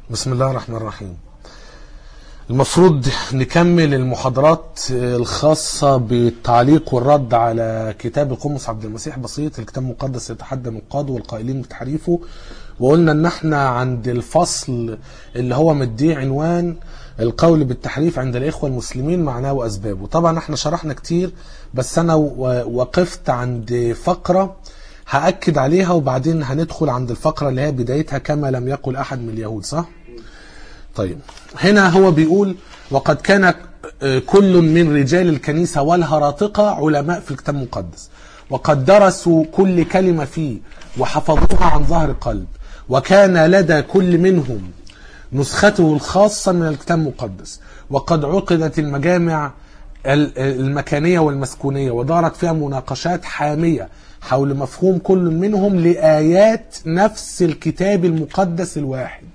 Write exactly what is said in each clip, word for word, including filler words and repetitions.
بسم الله الرحمن الرحيم. المفروض نكمل المحاضرات الخاصة بالتعليق والرد على كتاب القمص عبد المسيح بسيط، الكتاب المقدس يتحدى نقاده والقائلين بتحريفه. وقلنا ان احنا عند الفصل اللي هو مديه عنوان القول بالتحريف عند الاخوة المسلمين معناه واسبابه. طبعا احنا شرحنا كتير، بس انا وقفت عند فقرة هأكد عليها وبعدين هندخل عند الفقرة اللي هي بدايتها كما لم يقل احد من اليهود. صح؟ طيب، هنا هو بيقول: وقد كان كل من رجال الكنيسة والهراطقة علماء في الكتاب المقدس، وقد درسوا كل كلمة فيه وحفظوها عن ظهر قلب، وكان لدى كل منهم نسخته الخاصة من الكتاب المقدس، وقد عقدت المجامع المكانية والمسكونية ودارت فيها مناقشات حامية حول مفهوم كل منهم لآيات نفس الكتاب المقدس الواحد.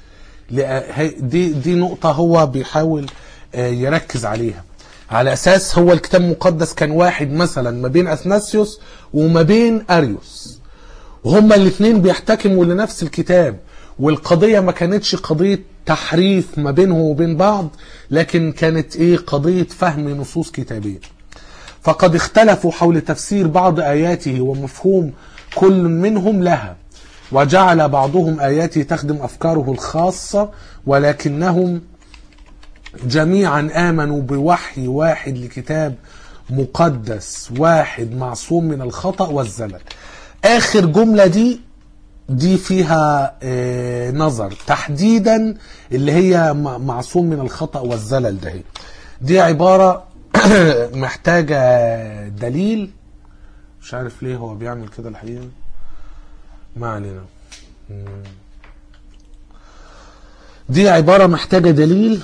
دي دي نقطة هو بيحاول يركز عليها، على أساس هو الكتاب المقدس كان واحد مثلا ما بين أثناسيوس وما بين أريوس، وهما الاثنين بيحتكموا لنفس الكتاب، والقضية ما كانتش قضية تحريف ما بينهم وبين بعض، لكن كانت ايه قضية فهم نصوص كتابية. فقد اختلفوا حول تفسير بعض آياته ومفهوم كل منهم لها، وجعل بعضهم آياته تخدم أفكاره الخاصة، ولكنهم جميعا آمنوا بوحي واحد لكتاب مقدس واحد معصوم من الخطأ والزلل. آخر جملة دي دي فيها اه نظر تحديدا، اللي هي معصوم من الخطأ والزلل. ده دي عبارة محتاجة دليل، مش عارف ليه هو بيعمل كده الحقيقة، ما علينا. دي عبارة محتاجة دليل،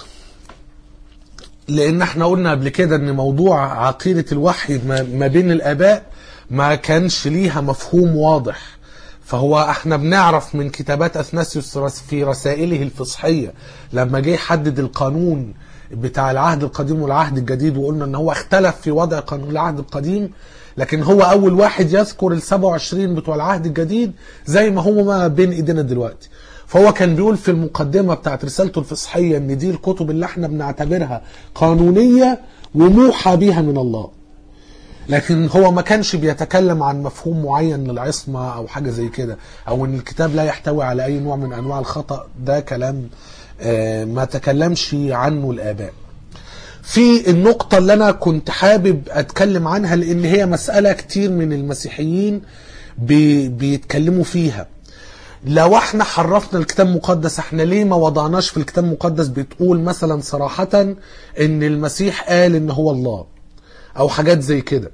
لان احنا قلنا قبل كده ان موضوع عقيدة الوحي ما بين الاباء ما كانش ليها مفهوم واضح. فهو احنا بنعرف من كتابات اثناسيوس في رسائله الفصحية لما جه يحدد القانون بتاع العهد القديم والعهد الجديد، وقلنا ان هو اختلف في وضع قانون العهد القديم، لكن هو اول واحد يذكر ال سبعة وعشرين بتوع العهد الجديد زي ما هو ما بين ايدينا دلوقتي. فهو كان بيقول في المقدمة بتاعت رسالته الفصحية ان دي الكتب اللي احنا بنعتبرها قانونية وموحى بها من الله، لكن هو ما كانش بيتكلم عن مفهوم معين للعصمة او حاجة زي كده، او ان الكتاب لا يحتوي على اي نوع من انواع الخطأ. ده كلام ما تكلمش عنه الآباء. في النقطة اللي أنا كنت حابب أتكلم عنها، لأن هي مسألة كتير من المسيحيين بي بيتكلموا فيها. لو احنا حرفنا الكتاب المقدس، احنا ليه ما وضعناش في الكتاب المقدس بتقول مثلا صراحة ان المسيح قال ان هو الله او حاجات زي كده؟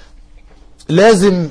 لازم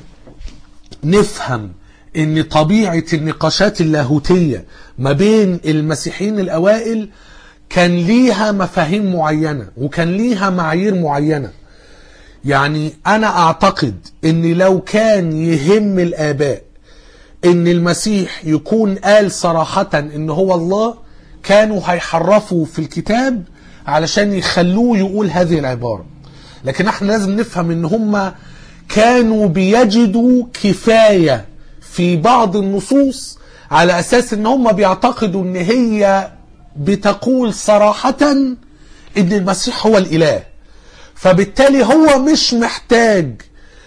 نفهم ان طبيعة النقاشات اللاهوتية ما بين المسيحيين الاوائل كان ليها مفاهيم معينة وكان ليها معايير معينة. يعني انا اعتقد ان لو كان يهم الاباء ان المسيح يكون قال صراحة ان هو الله، كانوا هيحرفوا في الكتاب علشان يخلوه يقول هذه العبارة. لكن احنا لازم نفهم ان هم كانوا بيجدوا كفاية في بعض النصوص على اساس ان هم بيعتقدوا ان هي بتقول صراحة ان المسيح هو الاله، فبالتالي هو مش محتاج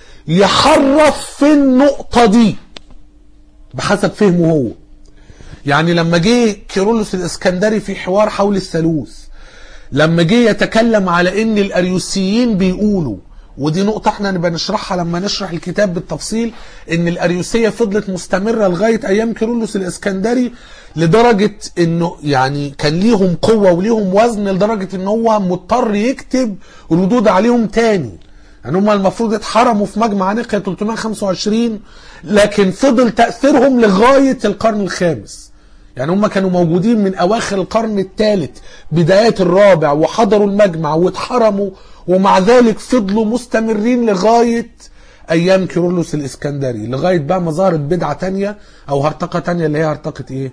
يحرف في النقطة دي بحسب فهمه هو. يعني لما جه كيرلس الاسكندري في حوار حول الثالوث، لما جه يتكلم على ان الاريوسيين بيقولوا، ودي نقطة احنا نبقى نشرحها لما نشرح الكتاب بالتفصيل، ان الاريوسية فضلت مستمرة لغاية ايام كيرلس الاسكندري، لدرجة انه يعني كان ليهم قوة وليهم وزن، لدرجة ان هو مضطر يكتب ردود عليهم تاني. يعني هم المفروض اتحرموا في مجمع نقيا ثلاثمائة وخمسة وعشرين، لكن فضل تأثيرهم لغاية القرن الخامس. يعني هم كانوا موجودين من اواخر القرن الثالث بدايات الرابع، وحضروا المجمع واتحرموا، ومع ذلك فضلوا مستمرين لغاية ايام كيرلس الاسكندري، لغاية بقى ما ظهرت بدعة تانية او هرطقة تانية اللي هي هرطقة ايه؟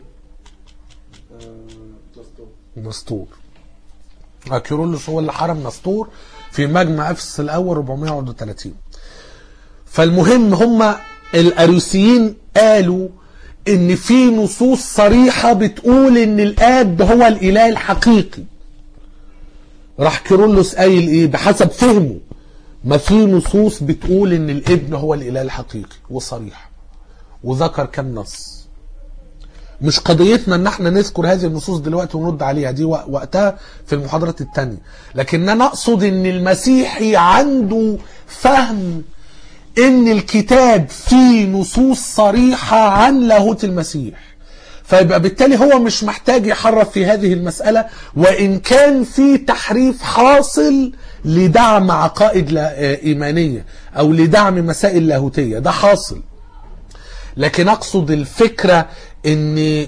نسطور. كيرلس هو اللي حرم نسطور في مجمع افسس الاول أربعمائة وواحد وثلاثين. فالمهم هم الاريوسيين قالوا ان في نصوص صريحة بتقول ان الاب هو الاله الحقيقي. راح كيرلس قايل ايه بحسب فهمه؟ ما في نصوص بتقول ان الابن هو الاله الحقيقي وصريح، وذكر كم نص. مش قضيتنا ان احنا نذكر هذه النصوص دلوقتي ونرد عليها، دي وقتها في المحاضرات التانية. لكن انا اقصد ان المسيحي عنده فهم ان الكتاب فيه نصوص صريحة عن لاهوت المسيح، فيبقى بالتالي هو مش محتاج يحرف في هذه المسألة، وإن كان في تحريف حاصل لدعم عقائد إيمانية أو لدعم مسائل لاهوتية، ده حاصل. لكن أقصد الفكرة إن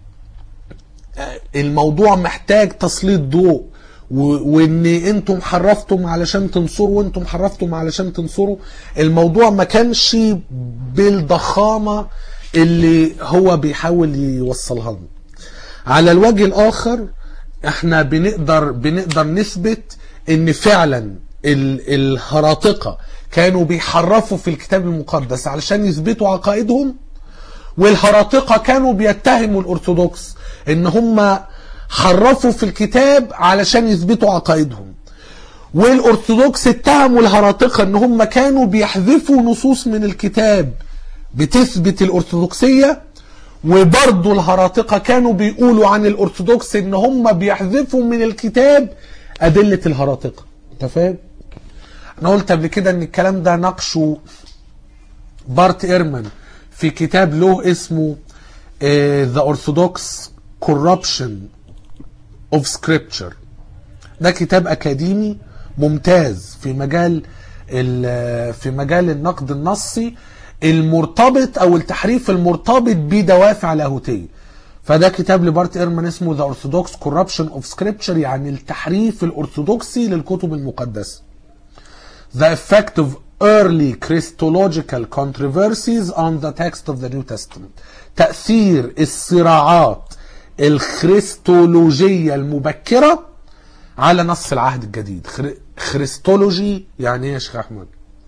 الموضوع محتاج تسليط ضوء، وإن أنتم حرفتم علشان تنصروا وأنتم حرفتم علشان تنصروا. الموضوع ما كانش بالضخامة اللي هو بيحاول يوصلها لنا. على الوجه الآخر احنا بنقدر بنقدر نثبت ان فعلا الهراطقة كانوا بيحرفوا في الكتاب المقدس علشان يثبتوا عقائدهم، والهراطقة كانوا بيتهموا الأرثوذكس ان هم حرفوا في الكتاب علشان يثبتوا عقائدهم، والأرثوذكس اتهموا الهراطقة ان هم كانوا بيحذفوا نصوص من الكتاب بتثبت الأرثوذكسية، وبرضو الهراطقة كانوا بيقولوا عن الأرثوذكس ان هم بيحذفوا من الكتاب أدلة الهراطقة. انت فاهم؟ انا قلت قبل كده ان الكلام ده ناقشه بارت إيرمان في كتاب له اسمه uh, The Orthodox Corruption of Scripture. ده كتاب أكاديمي ممتاز في مجال في مجال النقد النصي المرتبط او التحريف المرتبط بدوافع لاهوتيه. فده كتاب لبارت إيرمان اسمه The Orthodox Corruption of Scripture، يعني التحريف الأرثوذكسي للكتب المقدسة. The effect of early Christological controversies on the text of the New Testament. تأثير الصراعات الخريستولوجية المبكرة على نص العهد الجديد. خريستولوجي يعني ايه يا شيخ احمد؟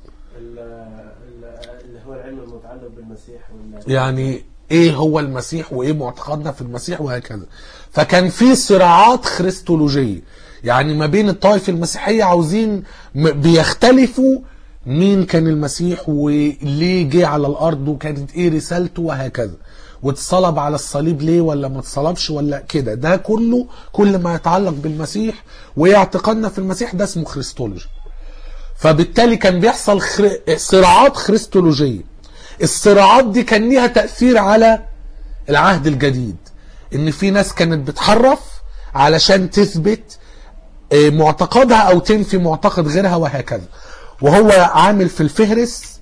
اللي هو العلم المتعلق بالمسيح، يعني ايه هو المسيح وايه معتقدنا في المسيح وهكذا. فكان في صراعات خريستولوجية، يعني ما بين الطائفة المسيحية عاوزين بيختلفوا مين كان المسيح وليه جه على الارض وكانت ايه رسالته وهكذا، واتصلب على الصليب ليه ولا ما اتصلبش ولا كده. ده كله كل ما يتعلق بالمسيح وايه اعتقادنا في المسيح ده اسمه خريستولوجي. فبالتالي كان بيحصل خر... صراعات خريستولوجية. الصراعات دي كان ليها تأثير على العهد الجديد، ان في ناس كانت بتحرف علشان تثبت معتقدها او تنفي معتقد غيرها وهكذا. وهو عامل في الفهرس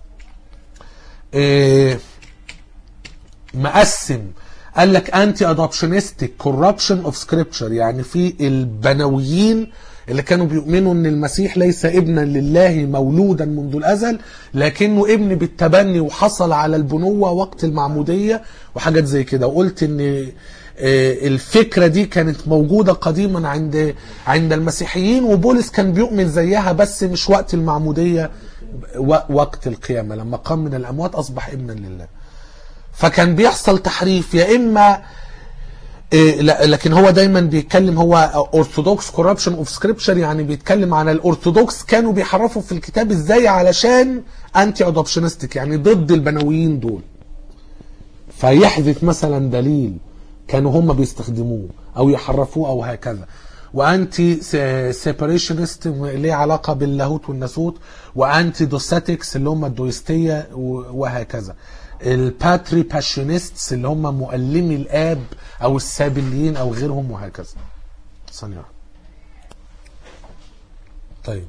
مقسم، قال لك انتي ادوبشنستيك كوربشن اوف سكريبتشر، يعني في البنويين اللي كانوا بيؤمنوا ان المسيح ليس ابنا لله مولودا منذ الازل، لكنه ابن بالتبني وحصل على البنوة وقت المعمودية وحاجات زي كده. وقلت ان الفكرة دي كانت موجودة قديما عند عند المسيحيين، وبولس كان بيؤمن زيها بس مش وقت المعمودية، وقت القيامة لما قام من الأموات أصبح ابنا لله. فكان بيحصل تحريف، يا إما لكن هو دايما بيتكلم هو Orthodox Corruption of Scripture، يعني بيتكلم عن الأرثوذكس كانوا بيحرفوا في الكتاب ازاي علشان أنتي أدوبشنستيك، يعني ضد البنويين دول، فيحذف مثلا دليل كانوا هم بيستخدموه او يحرفوه او هكذا. وانتي سيبريشنست ليه علاقة باللاهوت والناسوت، وانتي دوساتكس اللي هم الدويستية وهكذا. الباتري باشيونيستس اللي هم مؤلمي الاب او السابليين او غيرهم وهكذا. ثانية. طيب،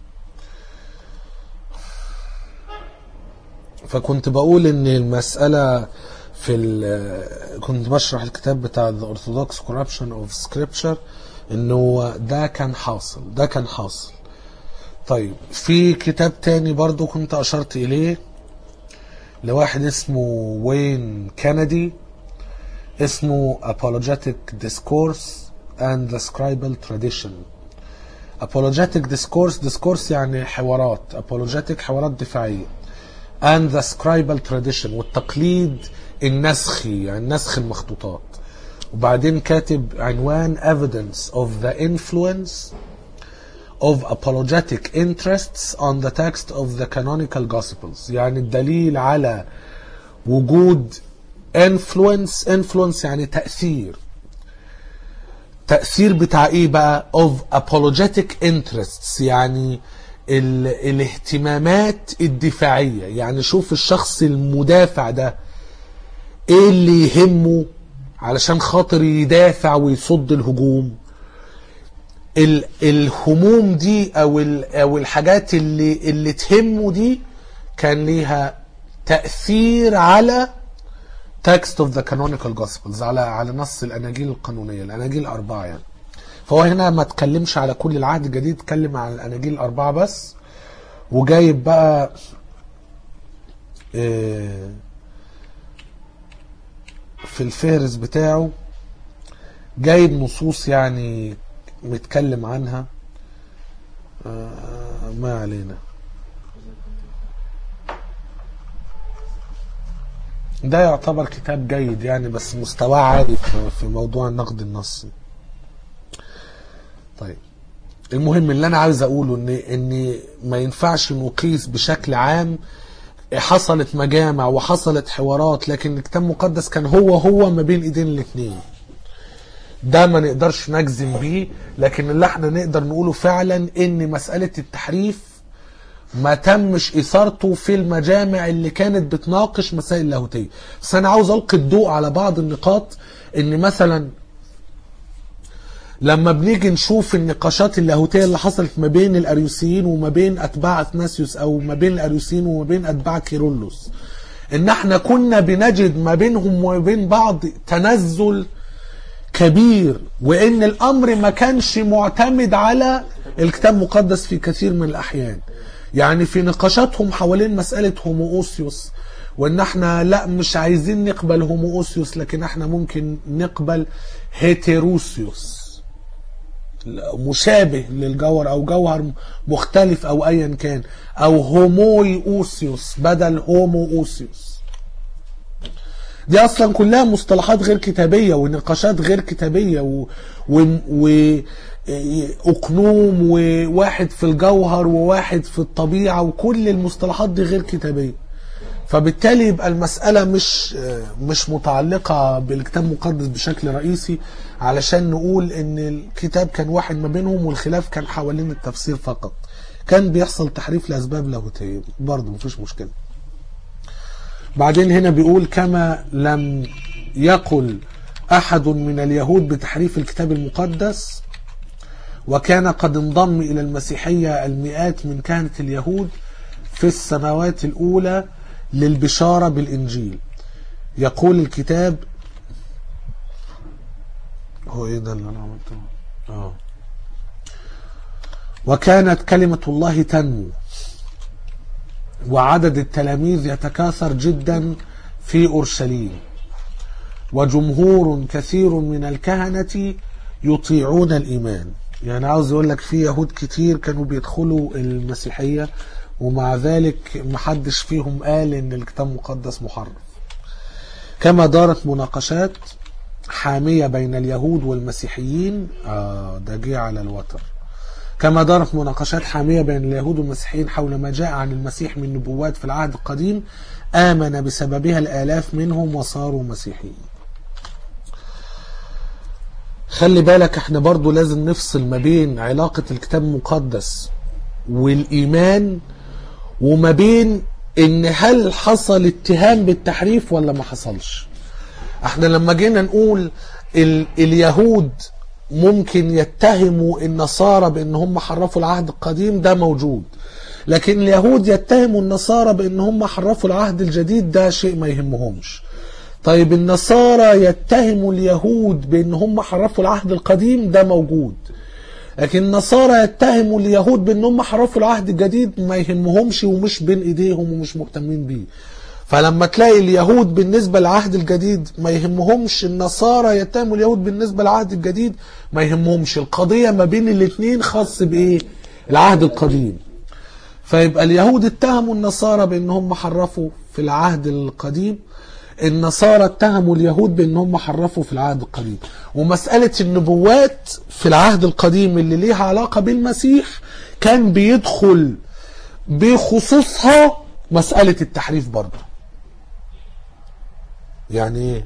فكنت بقول ان المسألة في كنت بشرح الكتاب بتاع The Orthodox Corruption of Scripture انه ده كان حاصل ده كان حاصل طيب، في كتاب تاني برضو كنت اشرت اليه لواحد اسمه وين كندي، اسمه Apologetic Discourse and the Scribal Tradition. Apologetic Discourse Discourse يعني حوارات، Apologetic حوارات دفاعية، and the Scribal Tradition والتقليد النسخي، يعني نسخ المخطوطات. وبعدين كاتب عنوان evidence of the influence of apologetic interests on the text of the canonical gospels، يعني الدليل على وجود influence influence يعني تأثير تأثير بتاع ايه بقى of apologetic interests، يعني ال الاهتمامات الدفاعية. يعني شوف الشخص المدافع ده ايه اللي يهمه علشان خاطر يدافع ويصد الهجوم. ال الهموم دي او او الحاجات اللي اللي تهمه دي كان ليها تأثير على text of the canonical gospels، على على نص الاناجيل القانونيه، الاناجيل الاربعه يعني. فهو هنا ما تكلمش على كل العهد الجديد، اتكلم على الاناجيل الاربعه بس. وجايب بقى في الفهرس بتاعه جايب نصوص يعني متكلم عنها، ما علينا. ده يعتبر كتاب جيد يعني، بس مستواه عالي في موضوع النقد النصي. طيب المهم اللي انا عاوز اقوله ان ان ما ينفعش نقيس بشكل عام. حصلت مجامع وحصلت حوارات، لكن الكتاب المقدس كان هو هو ما بين ايدين الاثنين. ده ما نقدرش نجزم بيه، لكن اللي احنا نقدر نقوله فعلا ان مسألة التحريف ما تمش اثارته في المجامع اللي كانت بتناقش مسائل اللاهوتية. بس انا عاوز القي الضوء على بعض النقاط. ان مثلا لما بنيجي نشوف النقاشات اللاهوتية اللي حصلت ما بين الاريوسيين وما بين اتباع اثناسيوس، او ما بين الاريوسيين وما بين اتباع كيرلس، ان احنا كنا بنجد ما بينهم وما بين بعض تنزل كبير، وان الامر ما كانش معتمد على الكتاب المقدس في كثير من الاحيان. يعني في نقاشاتهم حوالين مسألة هومووسيوس، وان احنا لا مش عايزين نقبل هومووسيوس، لكن احنا ممكن نقبل هيتيروسيوس مشابه للجوهر او جوهر مختلف او ايا كان، او هومويوسيوس بدل هومووسيوس. دي اصلا كلها مصطلحات غير كتابية ونقاشات غير كتابية و... و... و... اقنوم وواحد في الجوهر وواحد في الطبيعة، وكل المصطلحات دي غير كتابية. فبالتالي يبقى المسألة مش مش متعلقة بالكتاب المقدس بشكل رئيسي، علشان نقول ان الكتاب كان واحد ما بينهم والخلاف كان حوالين التفسير فقط. كان بيحصل تحريف لأسباب لاهوتية برضه، مفيش مشكلة. بعدين هنا بيقول كما لم يقل أحد من اليهود بتحريف الكتاب المقدس، وكان قد انضم إلى المسيحية المئات من كهنة اليهود في السنوات الأولى للبشارة بالإنجيل. يقول الكتاب، هو إيه ده اللي أنا عملته؟ آه. وكانت كلمة الله تنمو، وعدد التلاميذ يتكاثر جدا في أورشليم، وجمهور كثير من الكهنة يطيعون الإيمان. يعني عاوز يقول لك في يهود كتير كانوا بيدخلوا المسيحية، ومع ذلك محدش فيهم قال ان الكتاب المقدس محرف. كما دارت مناقشات حامية بين اليهود والمسيحيين، آه ده جه على الوتر. كما دارت مناقشات حامية بين اليهود والمسيحيين حول ما جاء عن المسيح من نبوات في العهد القديم، آمن بسببها الآلاف منهم وصاروا مسيحيين. خلي بالك احنا برضو لازم نفصل ما بين علاقة الكتاب المقدس والإيمان، وما بين ان هل حصل اتهام بالتحريف ولا ما حصلش. احنا لما جينا نقول ال اليهود ممكن يتهموا النصارى بان هم حرفوا العهد القديم، ده موجود. لكن اليهود يتهموا النصارى بان هم حرفوا العهد الجديد، ده شيء ما يهمهمش. طيب النصارى يتهموا اليهود بان هم حرفوا العهد القديم، ده موجود. لكن النصارى يتهموا اليهود بان هم حرفوا العهد الجديد، ما يهمهمش ومش بين ايديهم ومش مهتمين بيه. فلما تلاقي اليهود بالنسبة للعهد الجديد ما يهمهمش، النصارى يتهموا اليهود بالنسبة للعهد الجديد ما يهمهمش. القضية ما بين الاثنين خاص بايه؟ العهد القديم. فيبقى اليهود اتهموا النصارى بان هم حرفوا في العهد القديم، النصارى اتهموا اليهود بان هم حرفوا في العهد القديم، ومسألة النبوات في العهد القديم اللي ليها علاقة بالمسيح كان بيدخل بخصوصها مسألة التحريف برضه. يعني ايه؟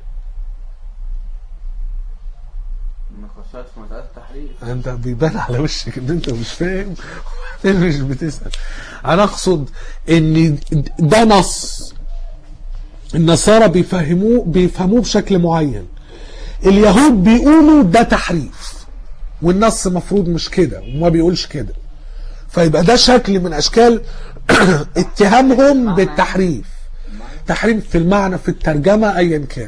نقاشات في مسألة التحريف. انت بيبان على وشك ان انت مش فاهم مش بتسأل. انا اقصد ان ده نص النصارى بيفهموه بيفهموه بشكل معين، اليهود بيقولوا ده تحريف، والنص مفروض مش كده وما بيقولش كده، فيبقى ده شكل من اشكال اتهامهم بالتحريف، تحريف في المعنى في الترجمة ايا كان.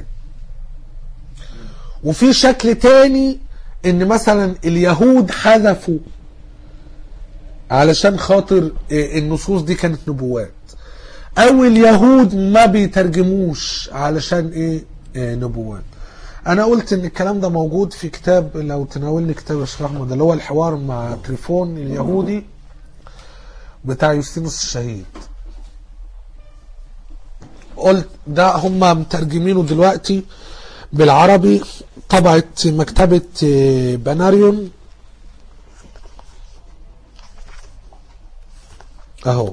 وفي شكل تاني ان مثلا اليهود حذفوا علشان خاطر النصوص دي كانت نبوات، او اليهود ما بيترجموش علشان ايه, إيه نبوات. انا قلت ان الكلام ده موجود في كتاب، لو تناولني كتاب الشيخ احمد اللي هو الحوار مع تريفون اليهودي بتاع يوستينوس الشهيد، قلت ده هم مترجمينه دلوقتي بالعربي، طبعة مكتبة بناريون اهو،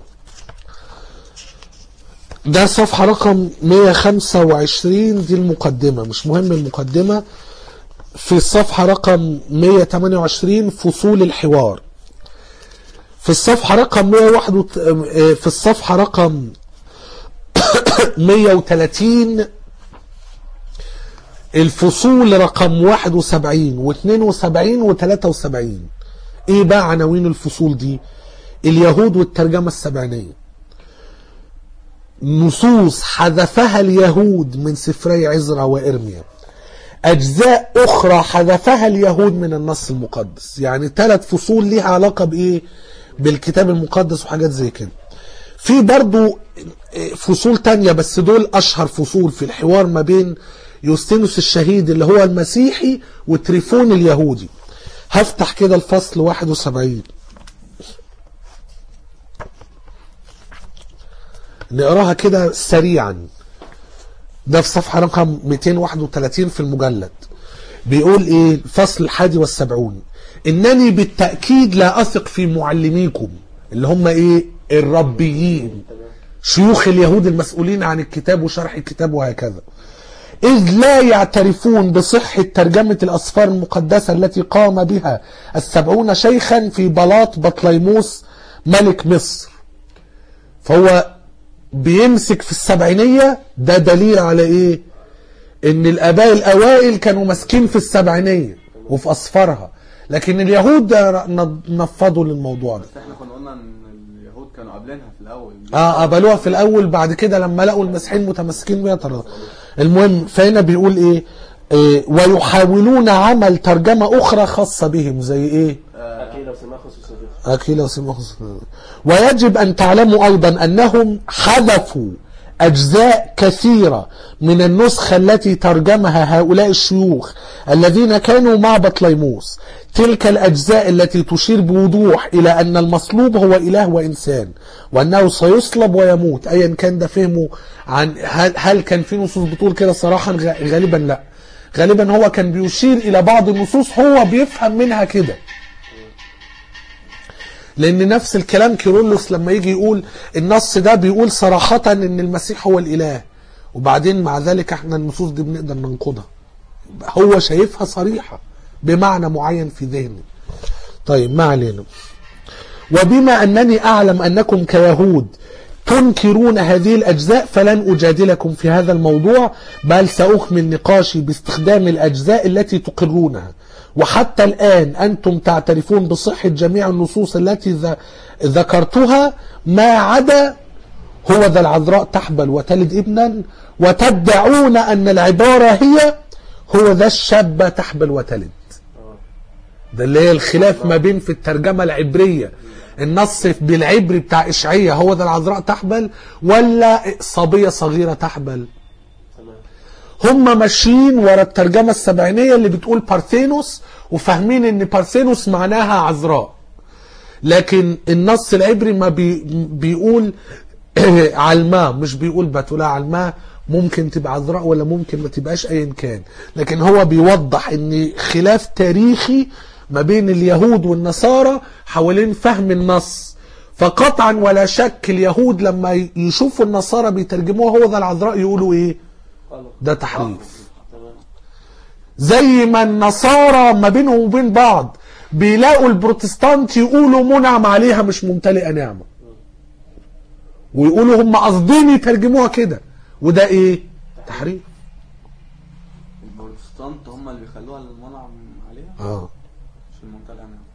ده صفحة رقم مية وخمسة وعشرين، دي المقدمة، مش مهم المقدمة. في الصفحة رقم مية وتمانية وعشرين فصول الحوار، في الصفحة رقم مية وواحد وت... في الصفحة رقم مية وتلاتين الفصول رقم واحد وسبعين واثنين وسبعين وثلاثة وسبعين. ايه بقى عناوين الفصول دي؟ اليهود والترجمة السبعينية، نصوص حذفها اليهود من سفري عزرا وإرميا، أجزاء أخرى حذفها اليهود من النص المقدس. يعني ثلاث فصول ليها علاقة بإيه؟ بالكتاب المقدس وحاجات زي كده. في برضو فصول تانية بس دول أشهر فصول في الحوار ما بين يوستينوس الشهيد اللي هو المسيحي وتريفون اليهودي. هفتح كده الفصل واحد وسبعين نقراها كده سريعا، ده في صفحة رقم مئتين وواحد وثلاثين في المجلد. بيقول ايه الفصل الحادي والسبعون: انني بالتأكيد لا اثق في معلميكم اللي هم ايه الربيين، شيوخ اليهود المسؤولين عن الكتاب وشرح الكتاب وهكذا، إذ لا يعترفون بصحة ترجمة الأسفار المقدسة التي قام بها السبعون شيخا في بلاط بطليموس ملك مصر. فهو بيمسك في السبعينية، ده دليل على ايه؟ ان الاباء الاوائل كانوا ماسكين في السبعينية وفي اصفارها، لكن اليهود نفضوا للموضوع ده. بس احنا كنا قلنا ان اليهود كانوا قابلينها في الاول، اه قبلوها في الاول، بعد كده لما لقوا المسيحيين متمسكين بيها طردوا. المهم فهنا بيقول ايه, إيه ويحاولون عمل ترجمة اخرى خاصة بهم زي ايه؟ أكيلا وسيماخوس وصديق. أكيلا وسيماخوس. ويجب أن تعلموا أيضا أنهم حذفوا أجزاء كثيرة من النسخة التي ترجمها هؤلاء الشيوخ الذين كانوا مع بطليموس، تلك الأجزاء التي تشير بوضوح إلى أن المصلوب هو إله وإنسان، وأنه سيصلب ويموت. أيا كان ده فهمه عن هل, هل كان في نصوص بتقول كده؟ صراحة غالبا لا، غالبا هو كان بيشير إلى بعض النصوص هو بيفهم منها كده، لأن نفس الكلام كيرلس لما يجي يقول النص ده بيقول صراحة ان المسيح هو الإله، وبعدين مع ذلك احنا النصوص دي بنقدر ننقضها، هو شايفها صريحة بمعنى معين في ذهنه. طيب ما علينا. وبما أنني أعلم أنكم كيهود تنكرون هذه الأجزاء فلن أجادلكم في هذا الموضوع، بل سأكمل نقاشي باستخدام الأجزاء التي تقرونها. وحتى الآن أنتم تعترفون بصحة جميع النصوص التي ذكرتها ما عدا هو ذا العذراء تحبل وتلد ابنا، وتدعون أن العبارة هي هو ذا الشاب تحبل وتلد. ده اللي هي الخلاف ما بين في الترجمة العبرية، النص بالعبري بتاع إشعية هو ذا العذراء تحبل ولا صبية صغيرة تحبل. هم ماشيين ورا الترجمة السبعينية اللي بتقول بارثينوس، وفاهمين ان بارثينوس معناها عذراء، لكن النص العبري ما بي بيقول علماء، مش بيقول بتولى علماء ممكن تبقى عذراء ولا ممكن ما تبقاش ايا كان. لكن هو بيوضح ان خلاف تاريخي ما بين اليهود والنصارى حوالين فهم النص. فقطعا ولا شك اليهود لما يشوفوا النصارى بيترجموها هو ذا العذراء يقولوا ايه؟ ده تحريف. زي ما النصارى ما بينهم وبين بعض بيلاقوا البروتستانت يقولوا منعم عليها مش ممتلئة نعمة، ويقولوا هم قاصدين يترجموها كده، وده ايه؟ تحريف. البروتستانت هم اللي بيخلوها المنعم عليها اه مش الممتلئة نعمة.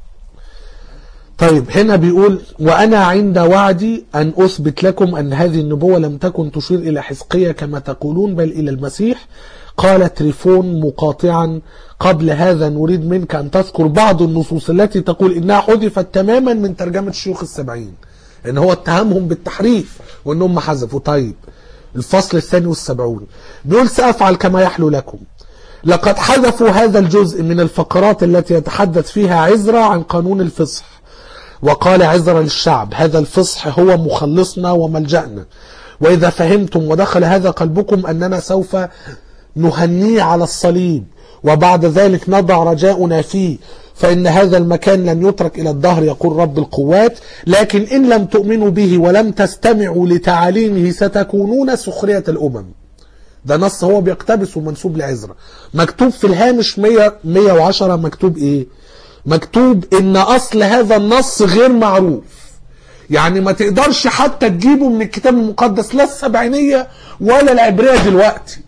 طيب هنا بيقول وأنا عند وعدي أن أثبت لكم أن هذه النبوة لم تكن تشير إلى حزقية كما تقولون بل إلى المسيح. قال تريفون مقاطعا قبل هذا نريد منك أن تذكر بعض النصوص التي تقول إنها حذفت تماما من ترجمة شيوخ السبعين، إن هو اتهمهم بالتحريف وإنهم حذفوا. طيب الفصل الثاني والسبعون بيقول سأفعل كما يحلو لكم. لقد حذفوا هذا الجزء من الفقرات التي يتحدث فيها عزرا عن قانون الفصح، وقال عزرا للشعب هذا الفصح هو مخلصنا وملجأنا، وإذا فهمتم ودخل هذا قلبكم أننا سوف نهنيه على الصليب وبعد ذلك نضع رجاؤنا فيه، فإن هذا المكان لن يترك إلى الدهر يقول رب القوات، لكن إن لم تؤمنوا به ولم تستمعوا لتعاليمه ستكونون سخرية الأمم. ده نص هو بيقتبس ومنسوب لعزرا. مكتوب في الهامش مية وعشرة مكتوب إيه؟ مكتوب إن أصل هذا النص غير معروف، يعني ما تقدرش حتى تجيبه من الكتاب المقدس لا السبعينية ولا العبرية دلوقتي.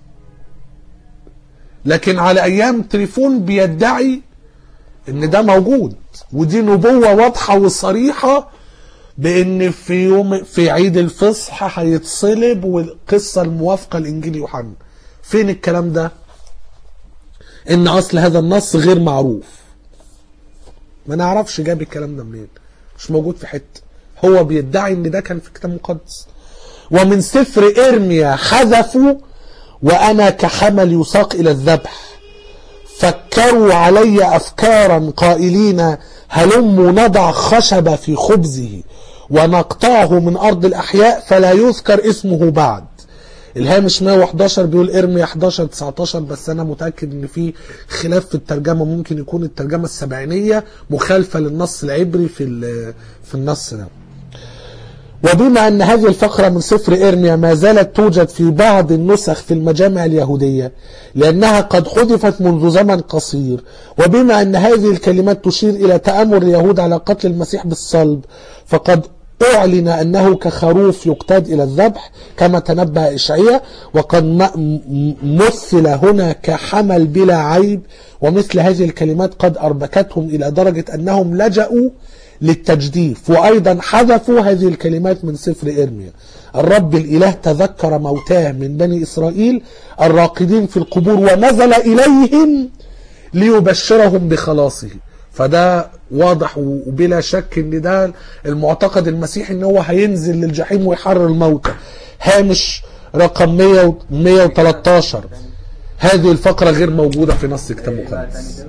لكن على أيام تريفون بيدعي إن ده موجود، ودي نبوة واضحة وصريحة بإن في يوم في عيد الفصح هيتصلب، والقصة الموافقة لإنجيل يوحنا. فين الكلام ده؟ إن أصل هذا النص غير معروف، ما نعرفش جاب الكلام ده منين، مش موجود في حتة. هو بيدعي إن ده كان في الكتاب المقدس. ومن سفر إرميا حذفوا وأنا كحمل يساق إلى الذبح، فكروا علي أفكارا قائلين هلموا نضع خشب في خبزه ونقطعه من أرض الأحياء فلا يذكر اسمه بعد. الهامش مية وحداشر بيقول إرميا حداشر تسعتاشر، بس أنا متأكد إن في خلاف في الترجمة، ممكن يكون الترجمة السبعينية مخالفة للنص العبري في في النص ده. وبما أن هذه الفقرة من سفر إرميا ما زالت توجد في بعض النسخ في المجامع اليهودية لأنها قد حذفت منذ زمن قصير، وبما أن هذه الكلمات تشير إلى تآمر اليهود على قتل المسيح بالصلب، فقد أعلن أنه كخروف يقتاد إلى الذبح كما تنبأ إشعياء، وقد مثل هنا كحمل بلا عيب. ومثل هذه الكلمات قد أربكتهم إلى درجة أنهم لجأوا للتجديف، وأيضا حذفوا هذه الكلمات من سفر إرميا. الرب الإله تذكر موتاه من بني إسرائيل الراقدين في القبور ونزل إليهم ليبشرهم بخلاصه. فده واضح وبلا شك ان ده المعتقد المسيحي، ان هو هينزل للجحيم ويحرر الموتى. هامش رقم مية وتلتاشر هذه الفقرة غير موجودة في نص كتاب مقدس.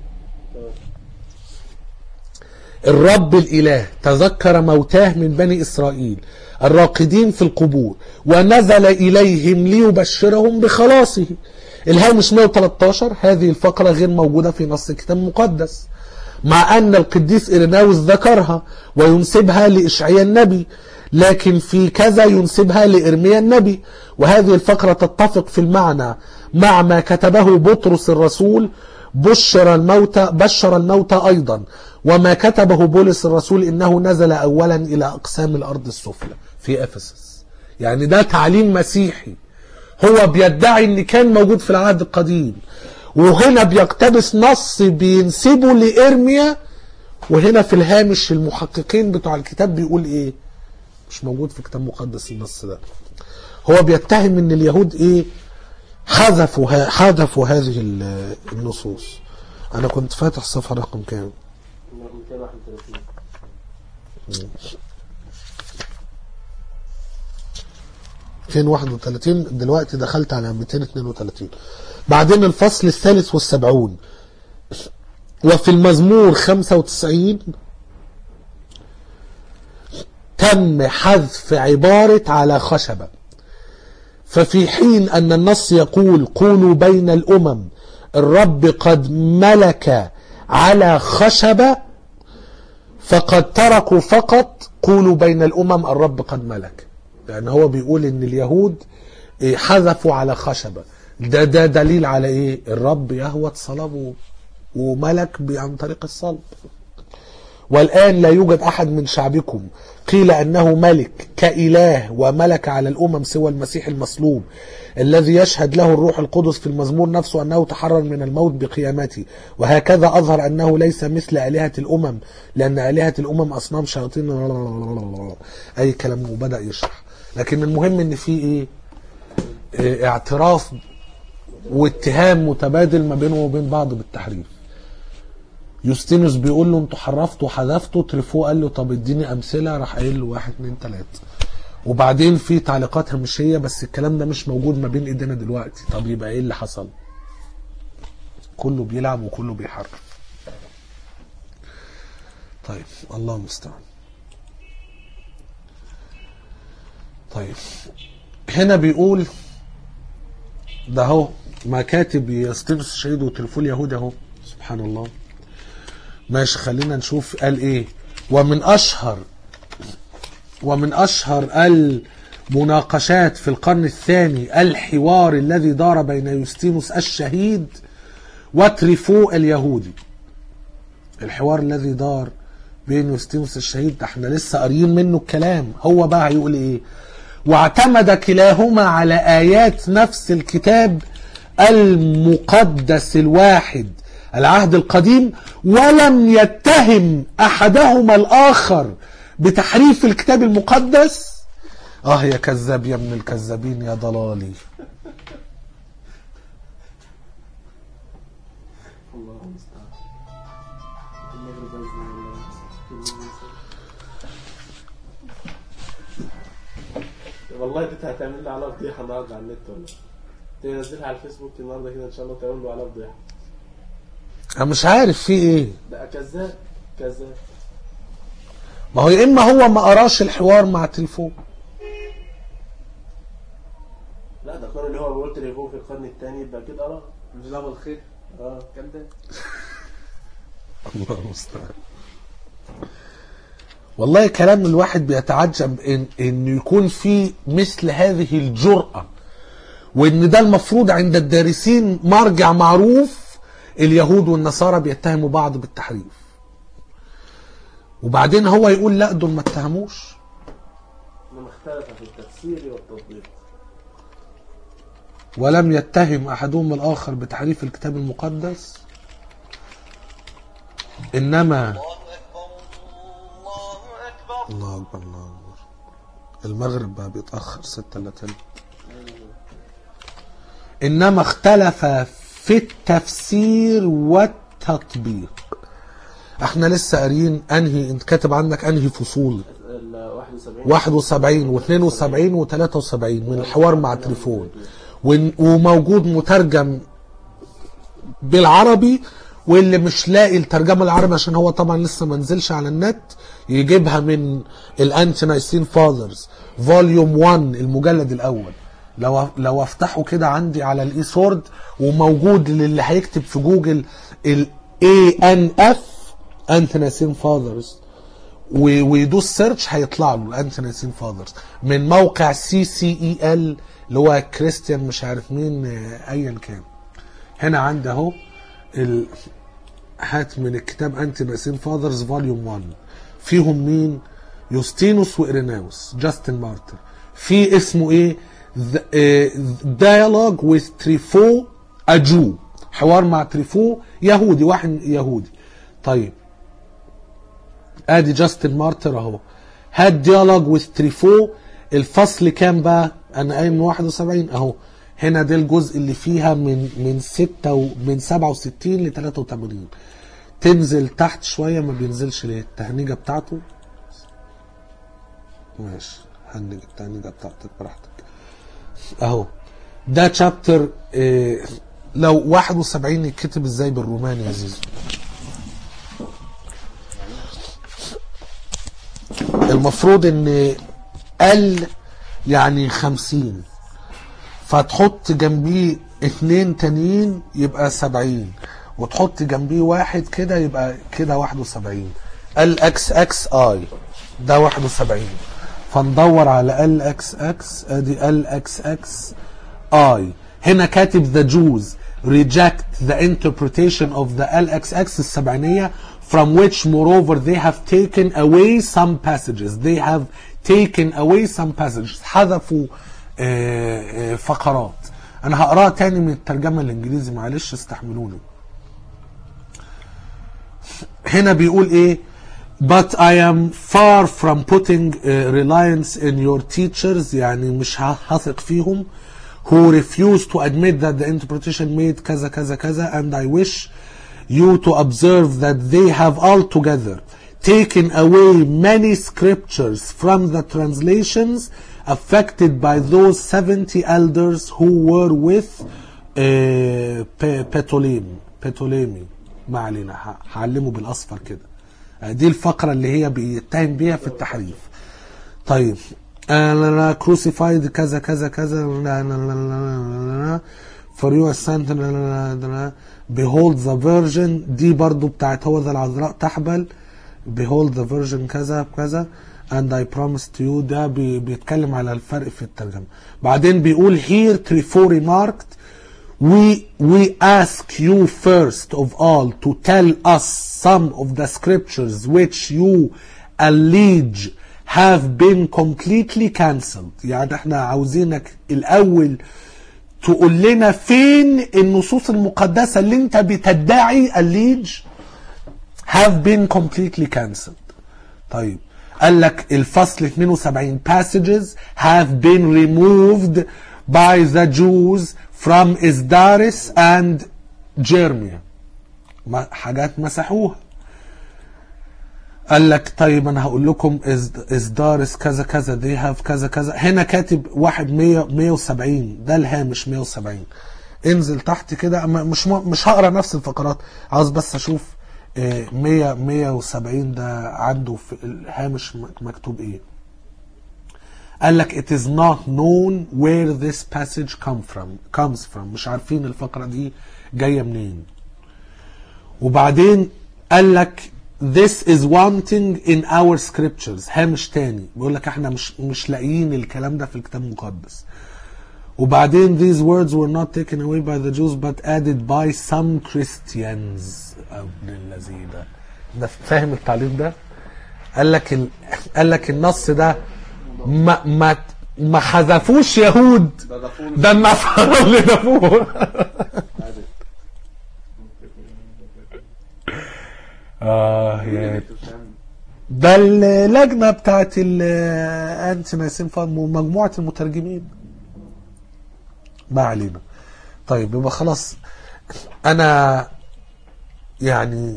الرب الإله تذكر موتاه من بني إسرائيل الراقدين في القبور ونزل إليهم ليبشرهم بخلاصه. الهامش مية وتلتاشر هذه الفقرة غير موجودة في نص الكتاب المقدس، مع أن القديس إيريناوس ذكرها وينسبها لإشعياء النبي، لكن في كذا ينسبها لإرميا النبي. وهذه الفقرة تتفق في المعنى مع ما كتبه بطرس الرسول بشر الموتى بشر الموتى أيضا، وما كتبه بولس الرسول إنه نزل أولا إلى أقسام الأرض السفلى في أفسس. يعني ده تعليم مسيحي، هو بيدعي إن كان موجود في العهد القديم، وهنا بيقتبس نص بينسبه لإرميا، وهنا في الهامش المحققين بتوع الكتاب بيقول إيه؟ مش موجود في كتاب مقدس النص ده. هو بيتهم إن اليهود إيه؟ حذفوا حذفوا هذه النصوص. أنا كنت فاتح صفحة رقم كام؟ مئتين وواحد وثلاثين مئتين وواحد وثلاثين دلوقتي دخلت على مئتين واثنين وثلاثين. بعدين الفصل الثالث والسبعون وفي المزمور خمسة وتسعين تم حذف عبارة على خشبة، ففي حين أن النص يقول قولوا بين الأمم الرب قد ملك على خشبة، فقد تركوا فقط قولوا بين الأمم الرب قد ملك. يعني هو بيقول ان اليهود حذفوا على خشبة. ده ده دليل على ايه؟ الرب يهوى اتصلب وملك عن طريق الصلب. والآن لا يوجد أحد من شعبكم قيل أنه ملك كإله وملك على الأمم سوى المسيح المصلوب، الذي يشهد له الروح القدس في المزمور نفسه أنه تحرر من الموت بقيامته. وهكذا أظهر أنه ليس مثل آلهة الأمم، لأن آلهة الأمم أصنام شياطين أي كلام. وبدأ يشرح. لكن المهم أن في إيه؟ إيه اعتراف واتهام متبادل ما بينه وبين بعض بالتحريف. يوستينوس بيقول له انتوا حرفتوا وحذفتوا. تريفو قال له طب اديني امثله، راح قايل له واحد اتنين تلاته. وبعدين في تعليقات هامشيه، بس الكلام ده مش موجود ما بين ايدينا دلوقتي. طب يبقى ايه اللي حصل؟ كله بيلعب وكله بيحرف. طيب الله المستعان. طيب هنا بيقول ده اهو مكاتب يوستينوس الشهيد وتريفو اليهود اهو. سبحان الله. ماشي خلينا نشوف قال ايه. ومن اشهر ومن اشهر المناقشات في القرن الثاني الحوار الذي دار بين يوستينوس الشهيد وتريفو اليهودي. الحوار الذي دار بين يوستينوس الشهيد ده احنا لسه قاريين منه الكلام. هو بقى هيقول ايه؟ واعتمد كلاهما على آيات نفس الكتاب المقدس الواحد العهد القديم، ولم يتهم أحدهما الآخر بتحريف الكتاب المقدس. آه يا كذاب يا من الكذابين يا ضلالي. الله المستعان. والله دي هتعمل لي على فضيحه النهارده على النت ولا تنزلها على الفيسبوك النهارده كده ان شاء الله تعمل له على فضيحه. أنا مش عارف في إيه. ده كذاب كذاب. ما هو يا إما هو ما قراش الحوار مع تريفو. لا ده كان اللي هو بيقول تريفو في القرن الثاني يبقى كده قرا. مش لعب الخير. اه كذاب. الله المستعان. والله كلام الواحد بيتعجب إن إنه يكون في مثل هذه الجرأة، وإن ده المفروض عند الدارسين مرجع معروف. اليهود والنصارى بيتهموا بعض بالتحريف، وبعدين هو يقول لا دول ما اتهموش. انما اختلف في التفسير والتطبيق. ولم يتهم احدهما الاخر بتحريف الكتاب المقدس، انما الله اكبر الله اكبر. المغرب بقى بيتاخر ستة الا تلت. انما اختلف في التفسير والتطبيق. احنا لسه قاريين انهي، انت كاتب عندك انهي فصول؟ واحد وسبعين واثنين وسبعين وثلاثة وسبعين من الحوار مع تريفون، وموجود مترجم بالعربي. واللي مش لاقي الترجمه العربي عشان هو طبعا لسه ما نزلش على النت، يجيبها من الانتي نايسين فاذرز فوليوم واحد المجلد الاول. لو لو افتحه كده عندي على الاي سورد، وموجود للي هيكتب في جوجل ال إيه إن إف انتي نايسين فاذرز ويدوس سيرش هيطلع له الانتي نايسين فاذرز من موقع سي سي اي ال اللي هو كريستيان مش عارف مين ايا كان. هنا عندي اهو ال... هات من الكتاب انتي نايسين فاذرز فوليوم واحد، فيهم مين؟ يوستينوس وإيريناوس، جاستن مارتر. في اسمه ايه؟ dialogue with تريفو a Jew، حوار مع تريفو يهودي، واحد يهودي. طيب ادي جاستن مارتر اهو. هات dialogue with تريفو الفصل كام بقى؟ انا قايل من واحد وسبعين اهو. هنا ده الجزء اللي فيها من من ستة و من سبعة وستين ل ثلاثة وثمانين. تنزل تحت شويه، ما بينزلش ليه؟ التهنيجه بتاعته ماشي، هنج التهنيجه بتاعتك براحتك اهو. ده تشابتر إيه. لو واحد وسبعين يتكتب ازاي بالروماني يا زيزو؟ المفروض ان ال يعني خمسين، فتحط جنبيه اتنين تانيين يبقى سبعين، وتحط جنبيه واحد كده يبقى كده واحد وسبعين. ال اكس اكس اي ده واحد وسبعين، فندور على ال اكس اكس ادي ال اكس اكس اي. هنا كاتب the Jews reject the interpretation of the ال اكس اكس السبعينية from which moreover they have taken away some passages. they have taken away some passages. حذفوا آه، آه، فقرات. انا هقراها تاني من الترجمة الانجليزي معلش استحملوني. هنا بيقول ايه؟ but I am far from putting uh, reliance in your teachers، يعني مش هثق فيهم، who refuse to admit that the interpretation made كذا كذا كذا and I wish you to observe that they have altogether taken away many scriptures from the translations affected by those seventy elders who were with uh, Ptolemy Ptolemy ما علينا، هعلمه بالاصفر كده. دي الفقرة اللي هي بيتهم بيها في التحريف. طيب انا crucified كذا كذا كذا for you sent behold the virgin، دي برضو بتاعت هو ذا العذراء تحبل behold the virgin كذا كذا and I promised you، ده بيتكلم على الفرق في الترجمة. بعدين بيقول here Trifo remarked we we ask you first of all to tell us some of the scriptures which you allege have been completely cancelled. يعني احنا عاوزينك الاول تقول لنا فين النصوص المقدسة اللي انت بتدعي allege have been completely cancelled. طيب قال لك الفصل اثنين وسبعين passages have been removed by the Jews from Isdaris and Jeremiah، حاجات مسحوها. قال لك طيب انا هقول لكم Isdaris كذا كذا they have كذا كذا. هنا كاتب واحد مية وسبعين، ده الهامش مية وسبعين. انزل تحت كده، مش مش هقرا نفس الفقرات، عاوز بس اشوف مية مية وسبعين ده عنده في الهامش مكتوب ايه. قال لك it is not known where this passage come from comes from، مش عارفين الفقرة دي جاية منين. وبعدين قال لك this is wanting in our scriptures، هامش تاني بيقول لك احنا مش مش لاقيين الكلام ده في الكتاب المقدس. وبعدين these words were not taken away by the Jews but added by some Christians. ابن الذين ده ده فاهم التعليق ده؟ قال لك ال... قال لك النص ده ما ما ما حذفوش يهود، ده النصارى اللي ضافوه. اه يا ده اللجنه بتاعت الانتي نايسين فارم ومجموعه المترجمين. ما علينا. طيب يبقى خلاص انا يعني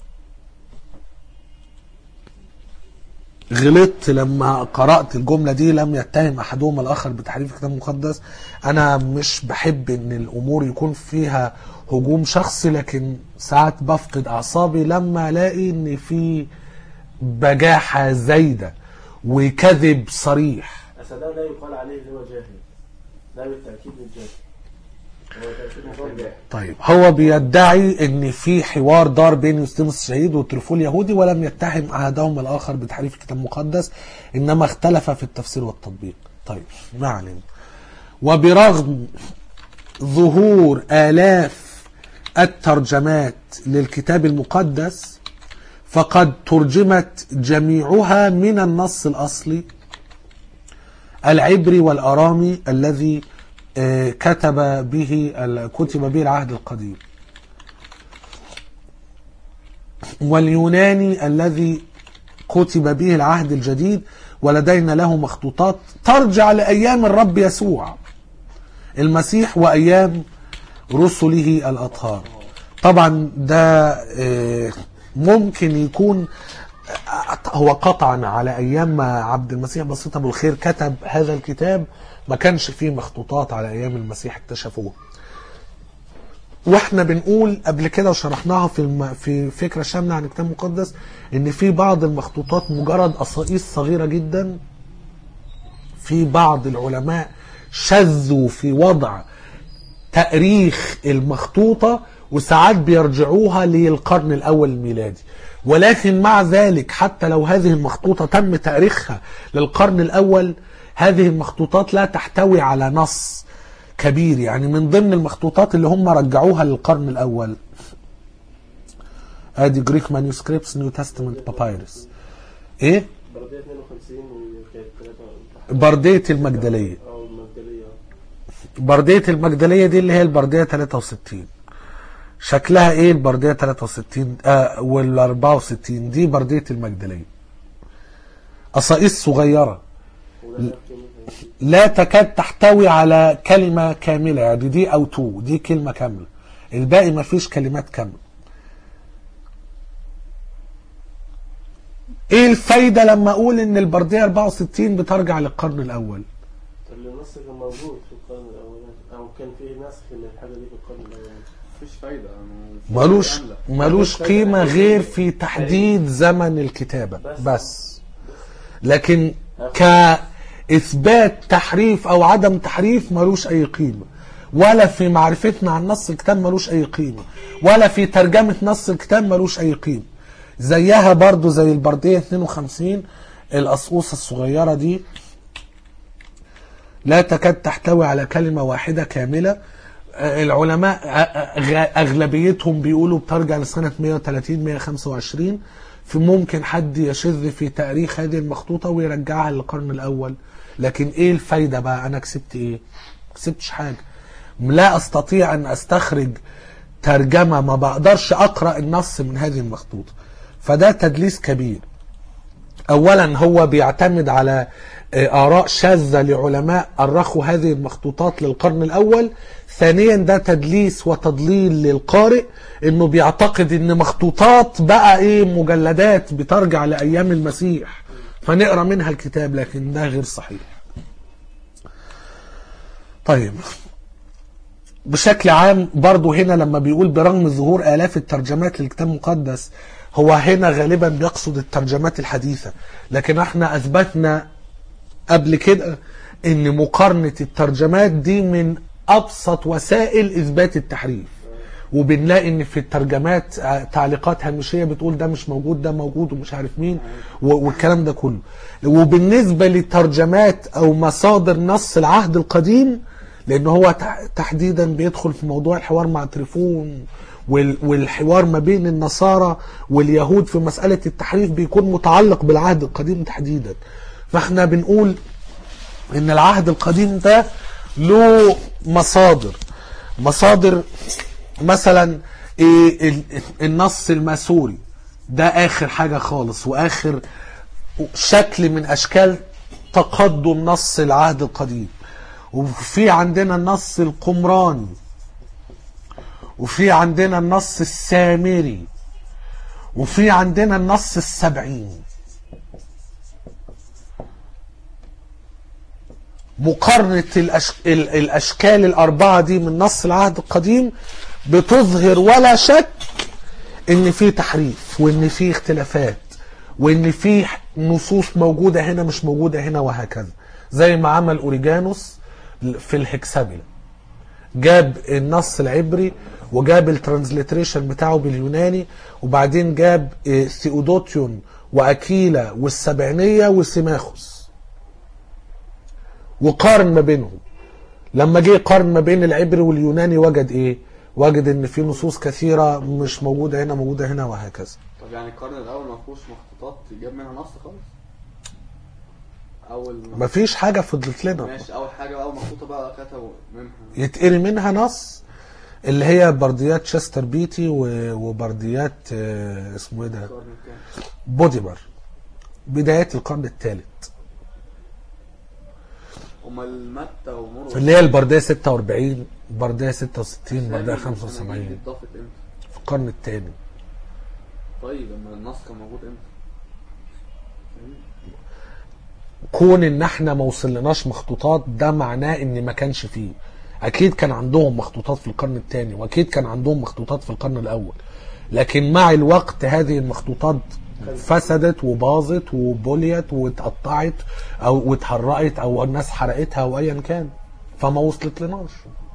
غلطت لما قرأت الجملة دي لم يتهم أحدهما الآخر بتحريف الكتاب المقدس. أنا مش بحب إن الأمور يكون فيها هجوم شخصي، لكن ساعات بفقد أعصابي لما ألاقي إن في بجاحة زايدة وكذب صريح. أسداء لا يقال عليه اللي هو جاهل، لا بالتأكيد من جاهل. طيب هو بيدعي ان في حوار دار بين يوستينوس الشهيد وتريفو اليهودي، ولم يتهم احدهما الاخر بتحريف الكتاب المقدس، انما اختلف في التفسير والتطبيق. طيب ما علينا. وبرغم ظهور آلاف الترجمات للكتاب المقدس فقد ترجمت جميعها من النص الأصلي العبري والأرامي الذي كتب به كتب به العهد القديم، واليوناني الذي كتب به العهد الجديد، ولدينا له مخطوطات ترجع لأيام الرب يسوع المسيح وأيام رسله الأطهار. طبعا ده ممكن يكون هو قطعا على أيام ما عبد المسيح بسيط أبو الخير كتب هذا الكتاب، ما كانش فيه مخطوطات على أيام المسيح اكتشفوها. واحنا بنقول قبل كده وشرحناها في الم... في فكرة شاملة عن الكتاب المقدس ان في بعض المخطوطات مجرد قصائص صغيرة جدا. في بعض العلماء شذوا في وضع تاريخ المخطوطة، وساعات بيرجعوها للقرن الاول الميلادي. ولكن مع ذلك حتى لو هذه المخطوطة تم تاريخها للقرن الاول، هذه المخطوطات لا تحتوي على نص كبير. يعني من ضمن المخطوطات اللي هم رجعوها للقرن الاول ادي جريك مانيوسكريبتس نيو تestament بابايرس. ايه؟ برديه اتنين وخمسين وكانت ثلاثة. بردية المجدلية. او المجدليه. بردية المجدلية دي اللي هي البردية ثلاثة وستين. شكلها ايه البردية ثلاثة وستين آه وال أربعة وستين؟ دي بردية المجدلية. قصائص صغيرة لا تكاد تحتوي على كلمة كاملة، يعني دي او تو، دي كلمة كاملة، الباقي ما فيش كلمات كاملة. ايه الفايدة لما اقول ان البردية أربعة وستين بترجع للقرن الاول؟ اللي النص كان موجود في القرن الاول، او كان فيه نسخ للحاجة دي في القرن الاول. مفيش فايدة. ملوش ملوش قيمة غير في تحديد زمن الكتابة بس. لكن كإثبات تحريف أو عدم تحريف ملوش أي قيمة، ولا في معرفتنا عن نص الكتاب ملوش أي قيمة، ولا في ترجمة نص الكتاب ملوش أي قيمة. زيها برضو زي البردية اتنين وخمسين، القصقوصة الصغيرة دي لا تكاد تحتوي على كلمة واحدة كاملة. العلماء أغلبيتهم بيقولوا بترجع لسنة مية وتلاتين مية وخمسة وعشرين. في ممكن حد يشذ في تاريخ هذه المخطوطة ويرجعها للقرن الأول. لكن إيه الفايدة بقى؟ أنا كسبت إيه؟ كسبتش حاجة. لا أستطيع أن أستخرج ترجمة، ما بقدرش أقرأ النص من هذه المخطوطة. فده تدليس كبير. أولا هو بيعتمد على آراء شاذة لعلماء أرخوا هذه المخطوطات للقرن الأول. ثانيا ده تدليس وتضليل للقارئ، انه بيعتقد ان مخطوطات بقى ايه مجلدات بترجع لأيام المسيح فنقرأ منها الكتاب، لكن ده غير صحيح. طيب بشكل عام برضو هنا لما بيقول برغم ظهور آلاف الترجمات للكتاب المقدس، هو هنا غالبا بيقصد الترجمات الحديثة. لكن احنا اثبتنا قبل كده ان مقارنة الترجمات دي من ابسط وسائل اثبات التحريف. وبنلاقي ان في الترجمات تعليقات هامشية بتقول ده مش موجود، ده موجود، ومش عارف مين والكلام ده كله. وبالنسبة للترجمات او مصادر نص العهد القديم، لان هو تحديدا بيدخل في موضوع الحوار مع تريفون والحوار ما بين النصارى واليهود في مسألة التحريف بيكون متعلق بالعهد القديم تحديدا. فاحنا بنقول ان العهد القديم ده له مصادر مصادر مثلا إيه النص الماسوري ده اخر حاجة خالص، واخر شكل من اشكال تقدم نص العهد القديم. وفي عندنا النص القمراني، وفي عندنا النص السامري، وفي عندنا النص السبعين. مقارنة الأش... الأشكال الأربعة دي من نص العهد القديم بتظهر ولا شك إن في تحريف، وإن في اختلافات، وإن في نصوص موجودة هنا مش موجودة هنا، وهكذا. زي ما عمل أوريجانوس في الهكسابيلا، جاب النص العبري وجاب الترانزليتريشن بتاعه باليوناني، وبعدين جاب ثيودوتيون وأكيلا والسبعينية وسيماخوس وقارن ما بينهم. لما جه قارن ما بين العبري واليوناني وجد ايه؟ وجد ان في نصوص كثيرة مش موجودة هنا موجودة هنا وهكذا. طب يعني القرن الاول ما فيهوش مخطوطات جاب منها نص خالص؟ اول ما فيش حاجة فضلت لنا. ماشي، اول حاجة اول مخطوطة بقى كتبوا منها يتقري منها نص، اللي هي برديات شستر بيتي وبرديات اسمه ايه ده بوديمر، بدايات القرن الثالث. امال متى ومرقس اللي هي البرديه ستة وأربعين، برديه ستة وستين، برديه خمسة وسبعين في القرن الثاني. طيب اما النص كان موجود امتى؟ كون ان احنا ما وصلناش مخطوطات ده معناه ان ما كانش فيه. اكيد كان عندهم مخطوطات في القرن الثاني، واكيد كان عندهم مخطوطات في القرن الاول، لكن مع الوقت هذه المخطوطات فسدت وباظت وبليت واتقطعت او واتحرقت او الناس حرقتها او ايا كان. فما وصلت لناش.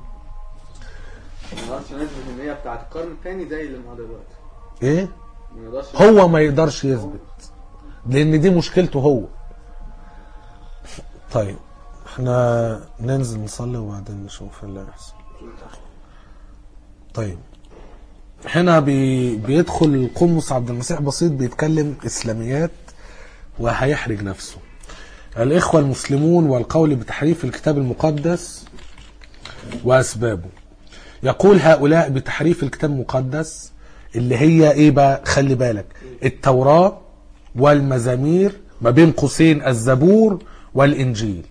ما نقدرش نثبت ان هي بتاعت القرن الثاني زي اللي معاه دلوقتي. ايه ما نقدرش هو ما يقدرش يثبت لان دي مشكلته هو. طيب احنا ننزل نصلي وبعدين نشوف اللي هيحصل. طيب هنا بي بيدخل القمص عبد المسيح بسيط بيتكلم اسلاميات وهيحرج نفسه. الاخوة المسلمون والقول بتحريف الكتاب المقدس واسبابه. يقول هؤلاء بتحريف الكتاب المقدس اللي هي ايه بقى؟ خلي بالك، التوراة والمزامير ما بين قوسين الزبور والانجيل،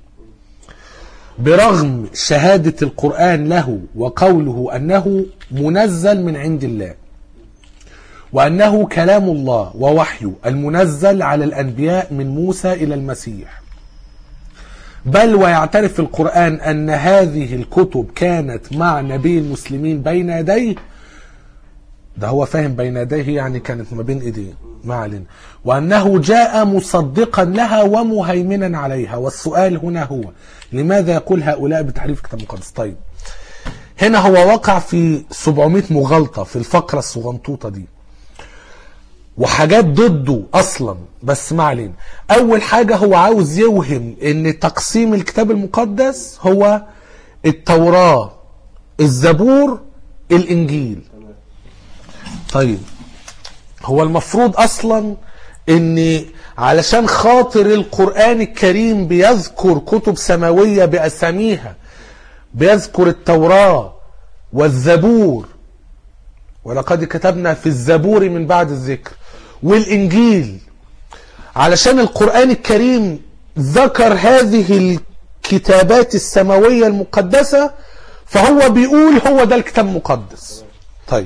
برغم شهادة القرآن له وقوله أنه منزل من عند الله وأنه كلام الله ووحيه المنزل على الأنبياء من موسى إلى المسيح. بل ويعترف القرآن أن هذه الكتب كانت مع نبي المسلمين بين يديه. ده هو فاهم بين يديه يعني كانت ما بين ايديه، ما علينا. وأنه جاء مصدقا لها ومهيمنا عليها. والسؤال هنا هو لماذا يقول هؤلاء بتحريف الكتاب المقدس؟ طيب هنا هو وقع في سبعمائة مغالطة في الفقرة الصغنطوطة دي وحاجات ضده اصلا، بس ما علينا. اول حاجة هو عاوز يوهم ان تقسيم الكتاب المقدس هو التوراة الزبور الانجيل. طيب هو المفروض اصلا ان علشان خاطر القرآن الكريم بيذكر كتب سماوية باساميها، بيذكر التوراة والزبور ولقد كتبنا في الزبور من بعد الذكر والإنجيل، علشان القرآن الكريم ذكر هذه الكتابات السماوية المقدسة فهو بيقول هو ده الكتاب المقدس. طيب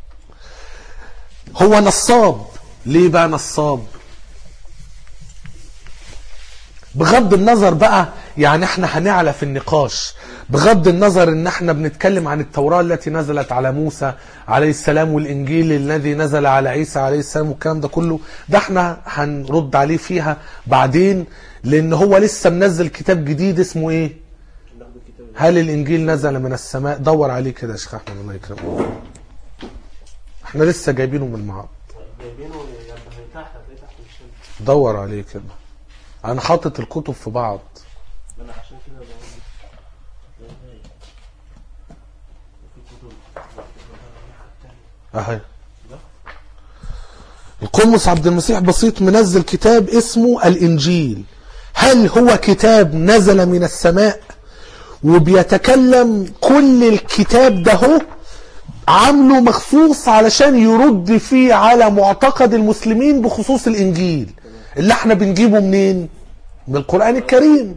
هو نصاب. ليه بقى نصاب؟ بغض النظر بقى يعني احنا هنعلى في النقاش، بغض النظر ان احنا بنتكلم عن التوراة التي نزلت على موسى عليه السلام والانجيل الذي نزل على عيسى عليه السلام والكلام ده كله، ده احنا هنرد عليه فيها بعدين، لان هو لسه منزل كتاب جديد اسمه ايه؟ هل الانجيل نزل من السماء؟ دور عليه كده يا شيخ احمد الله يكرمك. احنا لسه جايبينه من المعرض. جايبينه تحت تحت الشمس. دور عليه كده. انا حاطط الكتب في بعض. انا عشان كده بقول اهي القمص عبد المسيح بسيط منزل كتاب اسمه الانجيل. هل هو كتاب نزل من السماء؟ وبيتكلم كل الكتاب ده هو عامله مخصوص علشان يرد فيه على معتقد المسلمين بخصوص الانجيل اللي احنا بنجيبه منين؟ من القرآن الكريم.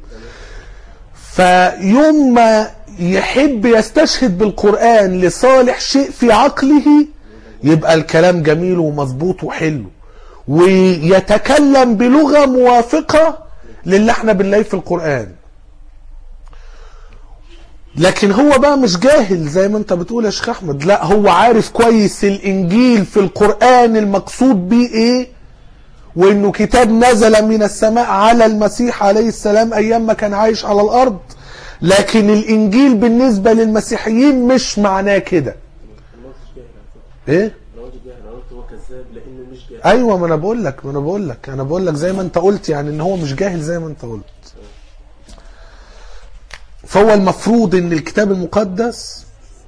فيوم ما يحب يستشهد بالقرآن لصالح شيء في عقله يبقى الكلام جميل ومظبوط وحلو ويتكلم بلغة موافقة للي احنا بنلاقيه في القرآن. لكن هو بقى مش جاهل زي ما انت بتقول يا شيخ احمد، لا هو عارف كويس الانجيل في القرآن المقصود بيه ايه، وانه كتاب نزل من السماء على المسيح عليه السلام ايام ما كان عايش على الارض. لكن الانجيل بالنسبة للمسيحيين مش معناه كده. ايه؟ هو كذاب لانه مش جاهل. ايوه ما انا بقول لك ما انا بقول لك انا بقول لك زي ما انت قلت يعني ان هو مش جاهل زي ما انت قلت. فهو المفروض ان الكتاب المقدس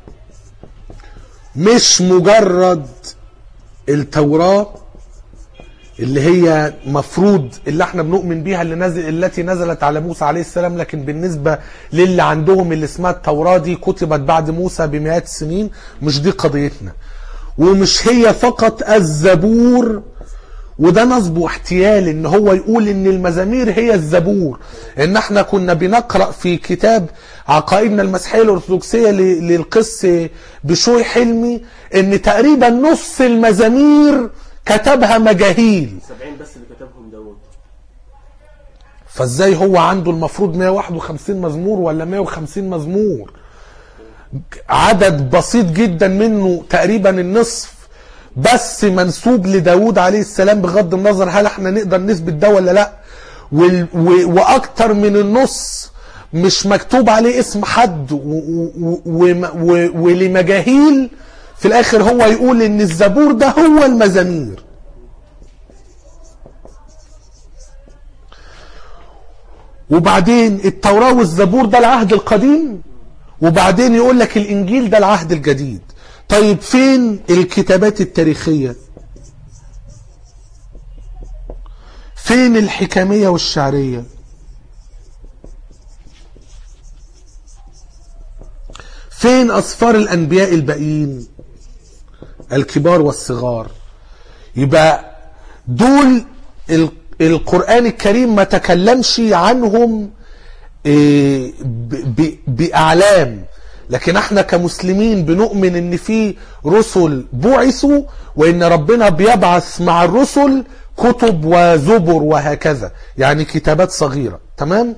مش مجرد التوراة اللي هي مفروض اللي احنا بنؤمن بيها اللي نزل التي نزلت على موسى عليه السلام، لكن بالنسبة للي عندهم اللي اسمها التوراة دي كتبت بعد موسى بمئات السنين، مش دي قضيتنا. ومش هي فقط الزبور، وده نصب واحتيال ان هو يقول ان المزامير هي الزبور. ان احنا كنا بنقرأ في كتاب عقائدنا المسيحية الارثوذكسية للقس بشوي حلمي ان تقريبا نص المزامير كتبها مجاهيل. سبعين بس اللي كتبهم داود. فازاي هو عنده المفروض مئة وواحد وخمسين مزمور ولا مئة وخمسين مزمور؟ عدد بسيط جدا منه تقريبا النصف بس منسوب لداود عليه السلام، بغض النظر هل احنا نقدر نثبت ده ولا لا. واكتر من النص مش مكتوب عليه اسم حد و- و- و- و- ولمجاهيل في الاخر هو يقول ان الزبور ده هو المزامير. وبعدين التوراة والزبور ده العهد القديم، وبعدين يقول لك الانجيل ده العهد الجديد. طيب فين الكتابات التاريخية؟ فين الحكمية والشعرية؟ فين أسفار الأنبياء الباقيين الكبار والصغار؟ يبقى دول ال- القرآن الكريم ما تكلمش عنهم إيه، ب- ب- بأعلام، لكن احنا كمسلمين بنؤمن ان في رسل بعثوا، وان ربنا بيبعث مع الرسل كتب وزبر وهكذا، يعني كتابات صغيرة. تمام؟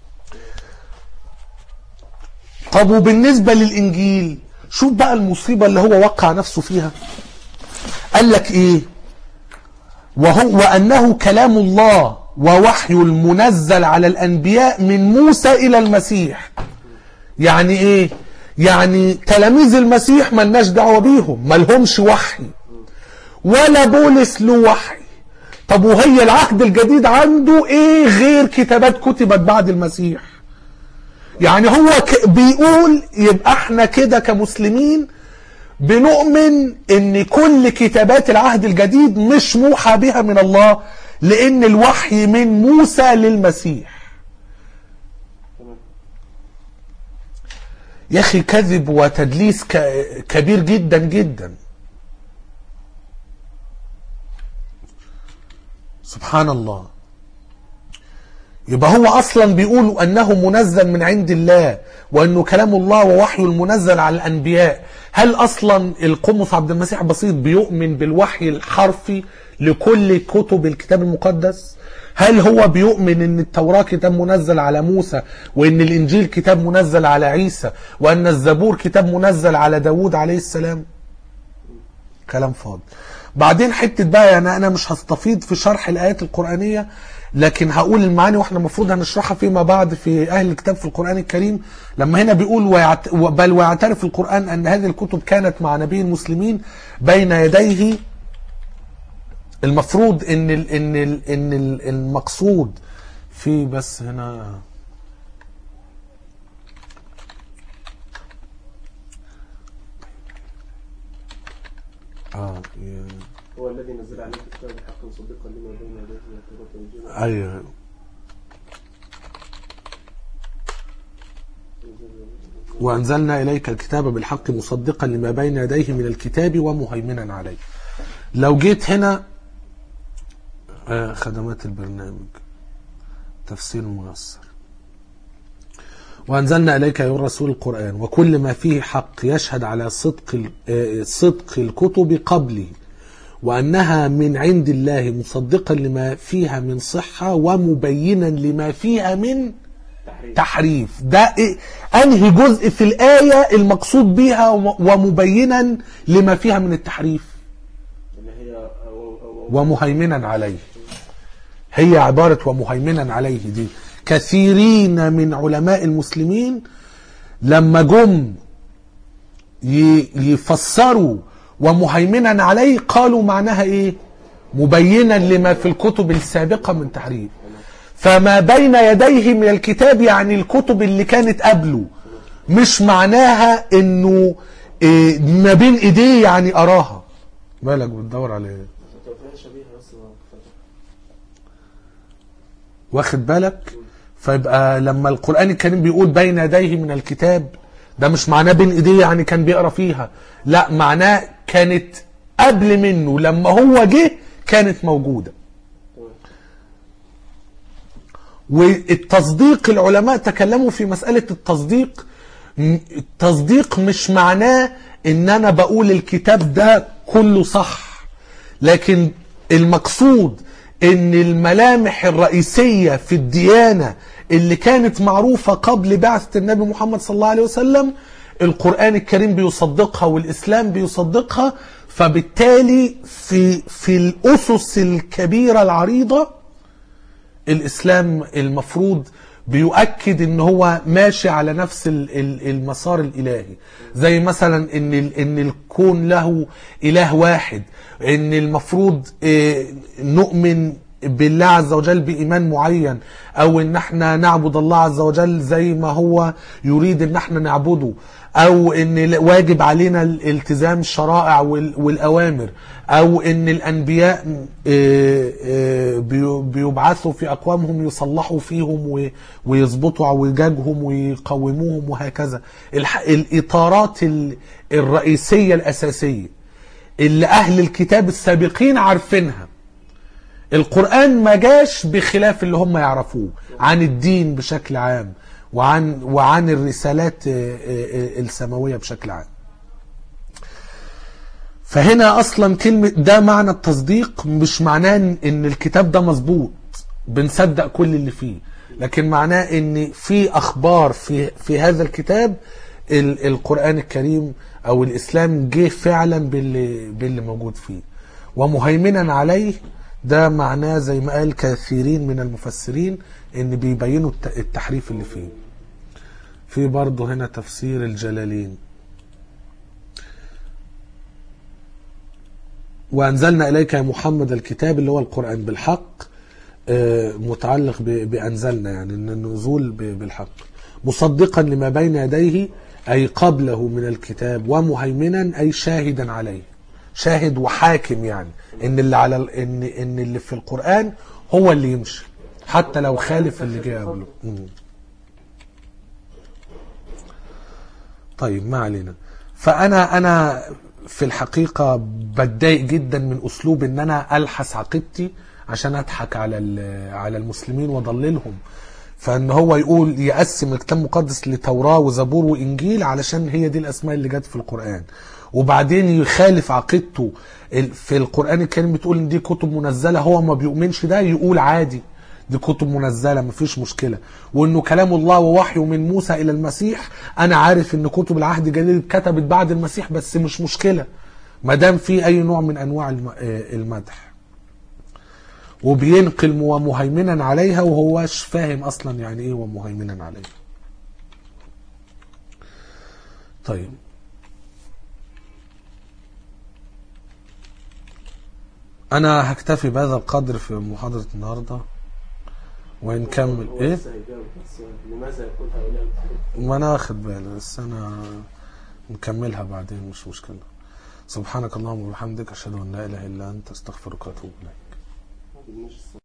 طب وبالنسبة للإنجيل، شوف بقى المصيبة اللي هو وقع نفسه فيها. قال لك ايه؟ وهو وأنه كلام الله ووحي المنزل على الأنبياء من موسى إلى المسيح. يعني ايه؟ يعني تلاميذ المسيح ملناش دعوة بيهم، ملهمش وحي، ولا بولس له وحي. طب وهي العهد الجديد عنده ايه غير كتابات كتبت بعد المسيح؟ يعني هو ك- بيقول يبقى احنا كده كمسلمين بنؤمن ان كل كتابات العهد الجديد مش موحى بها من الله، لان الوحي من موسى للمسيح. يا اخي كذب وتدليس ك- كبير جدا جدا. سبحان الله. يبقى هو اصلا بيقول انه منزل من عند الله، وانه كلام الله ووحي المنزل على الانبياء. هل اصلا القمص عبد المسيح بسيط بيؤمن بالوحي الحرفي لكل كتب الكتاب المقدس؟ هل هو بيؤمن ان التوراة كتاب منزل على موسى، وان الانجيل كتاب منزل على عيسى، وان الزبور كتاب منزل على داود عليه السلام؟ كلام فاضي. بعدين حتة بقى، يعني انا مش هستفيض في شرح الايات القرآنية، لكن هقول المعاني واحنا المفروض هنشرحها فيما بعد في اهل الكتاب في القرآن الكريم. لما هنا بيقول ويعت... بل ويعترف القرآن ان هذه الكتب كانت مع نبي المسلمين بين يديه. المفروض ان ال... ان ال... ان ال- المقصود في بس هنا اه هو الذي نزل عليك الكتاب بالحق مصدقا لما بين يديه من التوراة والإنجيل. ايوه وأنزلنا إليك الكتاب بالحق مصدقا لما بين يديه من الكتاب ومهيمنا عليه. لو جيت هنا آه، خدمات البرنامج تفسير ميسر. وأنزلنا إليك أيها الرسول القرآن وكل ما فيه حق يشهد على صدق ال- آه، صدق الكتب قبله، وأنها من عند الله مصدقا لما فيها من صحة ومبينا لما فيها من تحريف. تحريف. ده إيه؟ أنهي جزء في الآية المقصود بها ومبينا لما فيها من التحريف اللي هي أو- أو- أو- ومهيمنا عليه؟ هي عبارة ومهيمنا عليه دي كثيرين من علماء المسلمين لما جم ي- يفسروا ومهيمنا عليه قالوا معناها ايه؟ مبينا لما في الكتب السابقة من تحريف. فما بين يديه من الكتاب يعني الكتب اللي كانت قبله، مش معناها انه إيه ما بين ايديه يعني اراها. مالك بتدور على ايه؟ تعتبر شبيهة بس ما- واخد بالك؟ فيبقى لما القرآن الكريم بيقول بين يديه من الكتاب، ده مش معناه بين ايديه يعني كان بيقرا فيها، لا معناه كانت قبل منه، لما هو جه كانت موجودة. والتصديق العلماء تكلموا في مسألة التصديق. م- التصديق مش معناه ان انا بقول الكتاب ده كله صح، لكن المقصود ان الملامح الرئيسية في الديانة اللي كانت معروفة قبل بعثة النبي محمد صلى الله عليه وسلم القرآن الكريم بيصدقها والإسلام بيصدقها. فبالتالي في في الأسس الكبيرة العريضة الإسلام المفروض بيؤكد ان هو ماشي على نفس المسار الالهي، زي مثلا ان ان الكون له اله واحد، ان المفروض نؤمن بالله عز وجل بإيمان معين، او ان احنا نعبد الله عز وجل زي ما هو يريد ان احنا نعبده، او ان واجب علينا الالتزام الشرائع والاوامر، او ان الانبياء بيبعثوا في اقوامهم يصلحوا فيهم ويظبطوا اعوجاجهم ويقوموهم وهكذا. الاطارات الرئيسية الاساسية اللي اهل الكتاب السابقين عارفينها، القرآن ما جاش بخلاف اللي هم يعرفوه عن الدين بشكل عام وعن وعن الرسالات السماوية بشكل عام. فهنا اصلا كلمة ده معنى التصديق، مش معناه ان الكتاب ده مظبوط بنصدق كل اللي فيه، لكن معناه ان في اخبار في في هذا الكتاب القرآن الكريم او الاسلام جه فعلا باللي باللي موجود فيه. ومهيمنا عليه ده معناه زي ما قال كثيرين من المفسرين ان بيبينوا التحريف اللي فيه. في برضه هنا تفسير الجلالين، وأنزلنا إليك يا محمد الكتاب اللي هو القرآن بالحق، متعلق بأنزلنا يعني إن النزول بالحق، مصدقا لما بين يديه أي قبله من الكتاب، ومهيمنا أي شاهدا عليه، شاهد وحاكم يعني إن اللي على إن إن اللي في القرآن هو اللي يمشي حتى لو خالف اللي جاء قبله. طيب ما علينا. فأنا أنا في الحقيقة بتضايق جدا من أسلوب إن أنا ألحس عقيدتي عشان أضحك على على المسلمين وأضللهم. فإن هو يقول يقسم الكتاب المقدس لتوراة وزبور وإنجيل علشان هي دي الأسماء اللي جت في القرآن، وبعدين يخالف عقيدته في القرآن الكريم بتقول إن دي كتب منزلة، هو ما بيؤمنش ده، يقول عادي دي كتب منزلة مفيش مشكلة، وإنه كلام الله ووحيه من موسى إلى المسيح. أنا عارف إن كتب العهد الجديد اتكتبت بعد المسيح بس مش مشكلة ما دام في أي نوع من أنواع المدح. وبينقل ومهيمنا عليها وهوش فاهم أصلا يعني إيه ومهيمنا عليها. طيب أنا هكتفي بهذا القدر في محاضرة النهاردة ونكمل. ايه لماذا يقول هؤلاء؟ ما انا واخد بالي بس انا نكملها بعدين مش مشكله. سبحانك اللهم وبحمدك اشهد ان لا اله الا انت استغفرك واتوب اليك.